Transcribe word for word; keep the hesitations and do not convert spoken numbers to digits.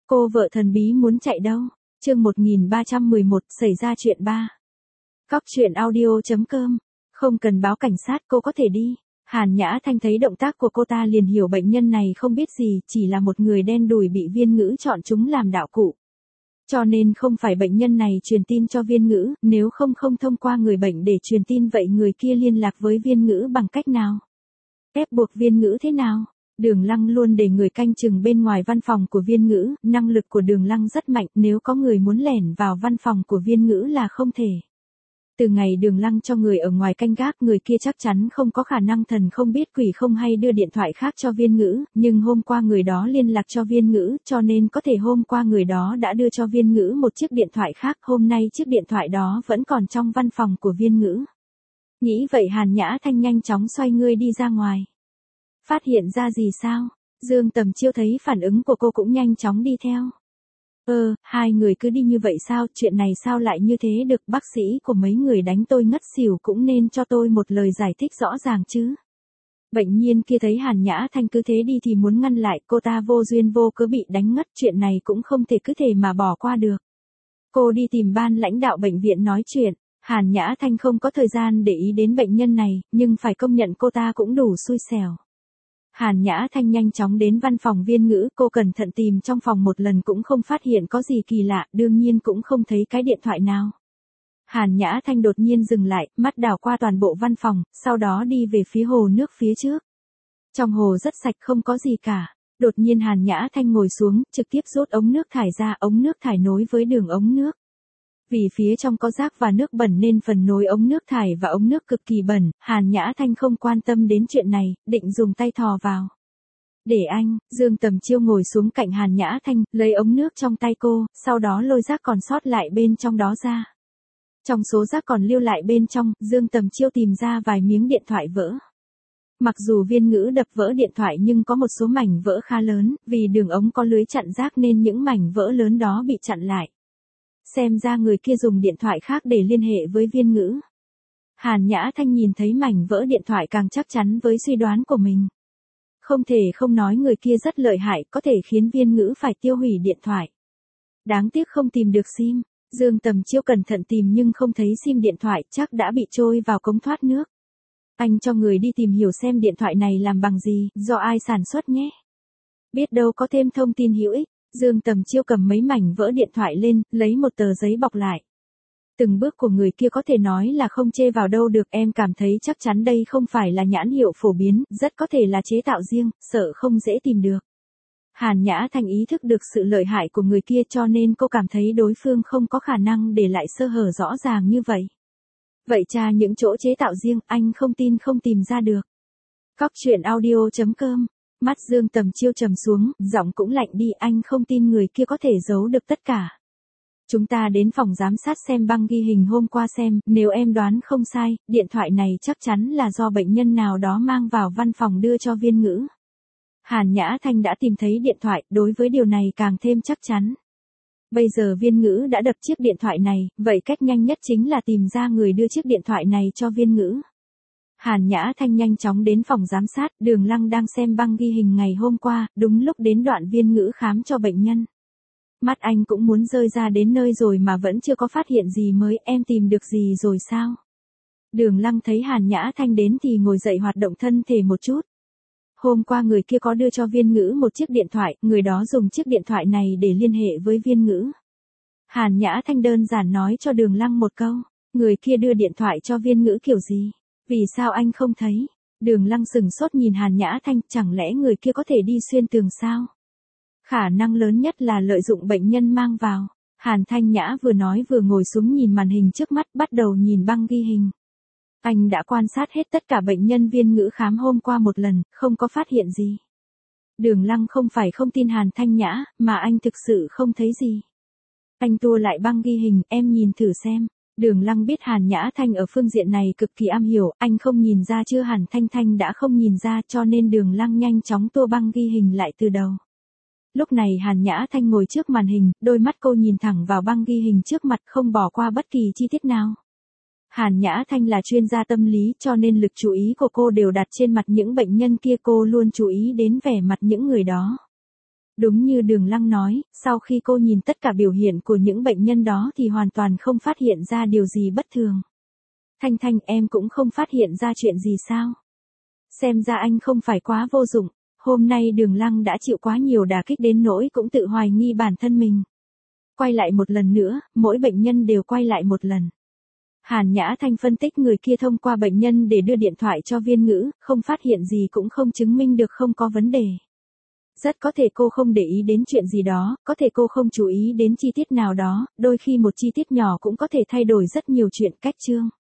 Cô vợ thần bí muốn chạy đâu? Chương một nghìn ba trăm mười một, xảy ra chuyện ba. Cóc truyện audio chấm com. Không cần báo cảnh sát, cô có thể đi. Hàn Nhã Thanh thấy động tác của cô ta liền hiểu bệnh nhân này không biết gì, chỉ là một người đen đủi bị Viên Ngữ chọn chúng làm đạo cụ. Cho nên không phải bệnh nhân này truyền tin cho Viên Ngữ, nếu không không thông qua người bệnh để truyền tin vậy người kia liên lạc với Viên Ngữ bằng cách nào? Ép buộc Viên Ngữ thế nào? Đường Lăng luôn để người canh chừng bên ngoài văn phòng của Viên Ngữ, năng lực của Đường Lăng rất mạnh, nếu có người muốn lẻn vào văn phòng của Viên Ngữ là không thể. Từ ngày Đường Lăng cho người ở ngoài canh gác, người kia chắc chắn không có khả năng thần không biết quỷ không hay đưa điện thoại khác cho Viên Ngữ, nhưng hôm qua người đó liên lạc cho Viên Ngữ, cho nên có thể hôm qua người đó đã đưa cho Viên Ngữ một chiếc điện thoại khác, hôm nay chiếc điện thoại đó vẫn còn trong văn phòng của Viên Ngữ. Nghĩ vậy Hàn Nhã Thanh nhanh chóng xoay người đi ra ngoài. Phát hiện ra gì sao? Dương Tầm Chiêu thấy phản ứng của cô cũng nhanh chóng đi theo. Ơ, hai người cứ đi như vậy sao, chuyện này sao lại như thế được, bác sĩ của mấy người đánh tôi ngất xỉu cũng nên cho tôi một lời giải thích rõ ràng chứ. Bệnh nhiên kia thấy Hàn Nhã Thanh cứ thế đi thì muốn ngăn lại, cô ta vô duyên vô cớ bị đánh ngất, chuyện này cũng không thể cứ thể mà bỏ qua được. Cô đi tìm ban lãnh đạo bệnh viện nói chuyện. Hàn Nhã Thanh không có thời gian để ý đến bệnh nhân này, nhưng phải công nhận cô ta cũng đủ xui xẻo. Hàn Nhã Thanh nhanh chóng đến văn phòng Viên Ngữ, cô cẩn thận tìm trong phòng một lần cũng không phát hiện có gì kỳ lạ, đương nhiên cũng không thấy cái điện thoại nào. Hàn Nhã Thanh đột nhiên dừng lại, mắt đảo qua toàn bộ văn phòng, sau đó đi về phía hồ nước phía trước. Trong hồ rất sạch không có gì cả. Đột nhiên Hàn Nhã Thanh ngồi xuống, trực tiếp rút ống nước thải ra, ống nước thải nối với đường ống nước. Vì phía trong có rác và nước bẩn nên phần nối ống nước thải và ống nước cực kỳ bẩn, Hàn Nhã Thanh không quan tâm đến chuyện này, định dùng tay thò vào. Để anh, Dương Tầm Chiêu ngồi xuống cạnh Hàn Nhã Thanh, lấy ống nước trong tay cô, sau đó lôi rác còn sót lại bên trong đó ra. Trong số rác còn lưu lại bên trong, Dương Tầm Chiêu tìm ra vài miếng điện thoại vỡ. Mặc dù Viên Ngữ đập vỡ điện thoại nhưng có một số mảnh vỡ khá lớn, vì đường ống có lưới chặn rác nên những mảnh vỡ lớn đó bị chặn lại. Xem ra người kia dùng điện thoại khác để liên hệ với Viên Ngữ. Hàn Nhã Thanh nhìn thấy mảnh vỡ điện thoại càng chắc chắn với suy đoán của mình. Không thể không nói người kia rất lợi hại, có thể khiến Viên Ngữ phải tiêu hủy điện thoại. Đáng tiếc không tìm được sim. Dương Tầm Chiêu cẩn thận tìm nhưng không thấy sim điện thoại, chắc đã bị trôi vào cống thoát nước. Anh cho người đi tìm hiểu xem điện thoại này làm bằng gì, do ai sản xuất nhé. Biết đâu có thêm thông tin hữu ích. Dương Tầm Chiêu cầm mấy mảnh vỡ điện thoại lên, lấy một tờ giấy bọc lại. Từng bước của người kia có thể nói là không chê vào đâu được, em cảm thấy chắc chắn đây không phải là nhãn hiệu phổ biến, rất có thể là chế tạo riêng, sợ không dễ tìm được. Hàn Nhã Thanh ý thức được sự lợi hại của người kia cho nên cô cảm thấy đối phương không có khả năng để lại sơ hở rõ ràng như vậy. Vậy tra những chỗ chế tạo riêng, anh không tin không tìm ra được. Cóc truyện audio chấm com. Mắt Dương Tầm Chiêu trầm xuống, giọng cũng lạnh đi, anh không tin người kia có thể giấu được tất cả. Chúng ta đến phòng giám sát xem băng ghi hình hôm qua xem, nếu em đoán không sai, điện thoại này chắc chắn là do bệnh nhân nào đó mang vào văn phòng đưa cho Viên Ngữ. Hàn Nhã Thanh đã tìm thấy điện thoại, đối với điều này càng thêm chắc chắn. Bây giờ Viên Ngữ đã đập chiếc điện thoại này, vậy cách nhanh nhất chính là tìm ra người đưa chiếc điện thoại này cho Viên Ngữ. Hàn Nhã Thanh nhanh chóng đến phòng giám sát, Đường Lăng đang xem băng ghi hình ngày hôm qua, đúng lúc đến đoạn Viên Ngữ khám cho bệnh nhân. Mắt anh cũng muốn rơi ra đến nơi rồi mà vẫn chưa có phát hiện gì mới, em tìm được gì rồi sao? Đường Lăng thấy Hàn Nhã Thanh đến thì ngồi dậy hoạt động thân thể một chút. Hôm qua người kia có đưa cho Viên Ngữ một chiếc điện thoại, người đó dùng chiếc điện thoại này để liên hệ với Viên Ngữ. Hàn Nhã Thanh đơn giản nói cho Đường Lăng một câu, người kia đưa điện thoại cho Viên Ngữ kiểu gì? Vì sao anh không thấy? Đường Lăng sừng sốt nhìn Hàn Nhã Thanh, chẳng lẽ người kia có thể đi xuyên tường sao? Khả năng lớn nhất là lợi dụng bệnh nhân mang vào. Hàn Thanh Nhã vừa nói vừa ngồi xuống nhìn màn hình trước mắt, bắt đầu nhìn băng ghi hình. Anh đã quan sát hết tất cả bệnh nhân Viên Ngữ khám hôm qua một lần, không có phát hiện gì. Đường Lăng không phải không tin Hàn Thanh Nhã, mà anh thực sự không thấy gì. Anh tua lại băng ghi hình, em nhìn thử xem. Đường Lăng biết Hàn Nhã Thanh ở phương diện này cực kỳ am hiểu, anh không nhìn ra chưa, Hàn Thanh Thanh đã không nhìn ra, cho nên Đường Lăng nhanh chóng tua băng ghi hình lại từ đầu. Lúc này Hàn Nhã Thanh ngồi trước màn hình, đôi mắt cô nhìn thẳng vào băng ghi hình trước mặt không bỏ qua bất kỳ chi tiết nào. Hàn Nhã Thanh là chuyên gia tâm lý cho nên lực chú ý của cô đều đặt trên mặt những bệnh nhân kia, cô luôn chú ý đến vẻ mặt những người đó. Đúng như Đường Lăng nói, sau khi cô nhìn tất cả biểu hiện của những bệnh nhân đó thì hoàn toàn không phát hiện ra điều gì bất thường. Thanh Thanh, em cũng không phát hiện ra chuyện gì sao? Xem ra anh không phải quá vô dụng. Hôm nay Đường Lăng đã chịu quá nhiều đả kích đến nỗi cũng tự hoài nghi bản thân mình. Quay lại một lần nữa, mỗi bệnh nhân đều quay lại một lần. Hàn Nhã Thanh phân tích người kia thông qua bệnh nhân để đưa điện thoại cho Viên Ngữ, không phát hiện gì cũng không chứng minh được không có vấn đề. Rất có thể cô không để ý đến chuyện gì đó, có thể cô không chú ý đến chi tiết nào đó, đôi khi một chi tiết nhỏ cũng có thể thay đổi rất nhiều chuyện. Cách chương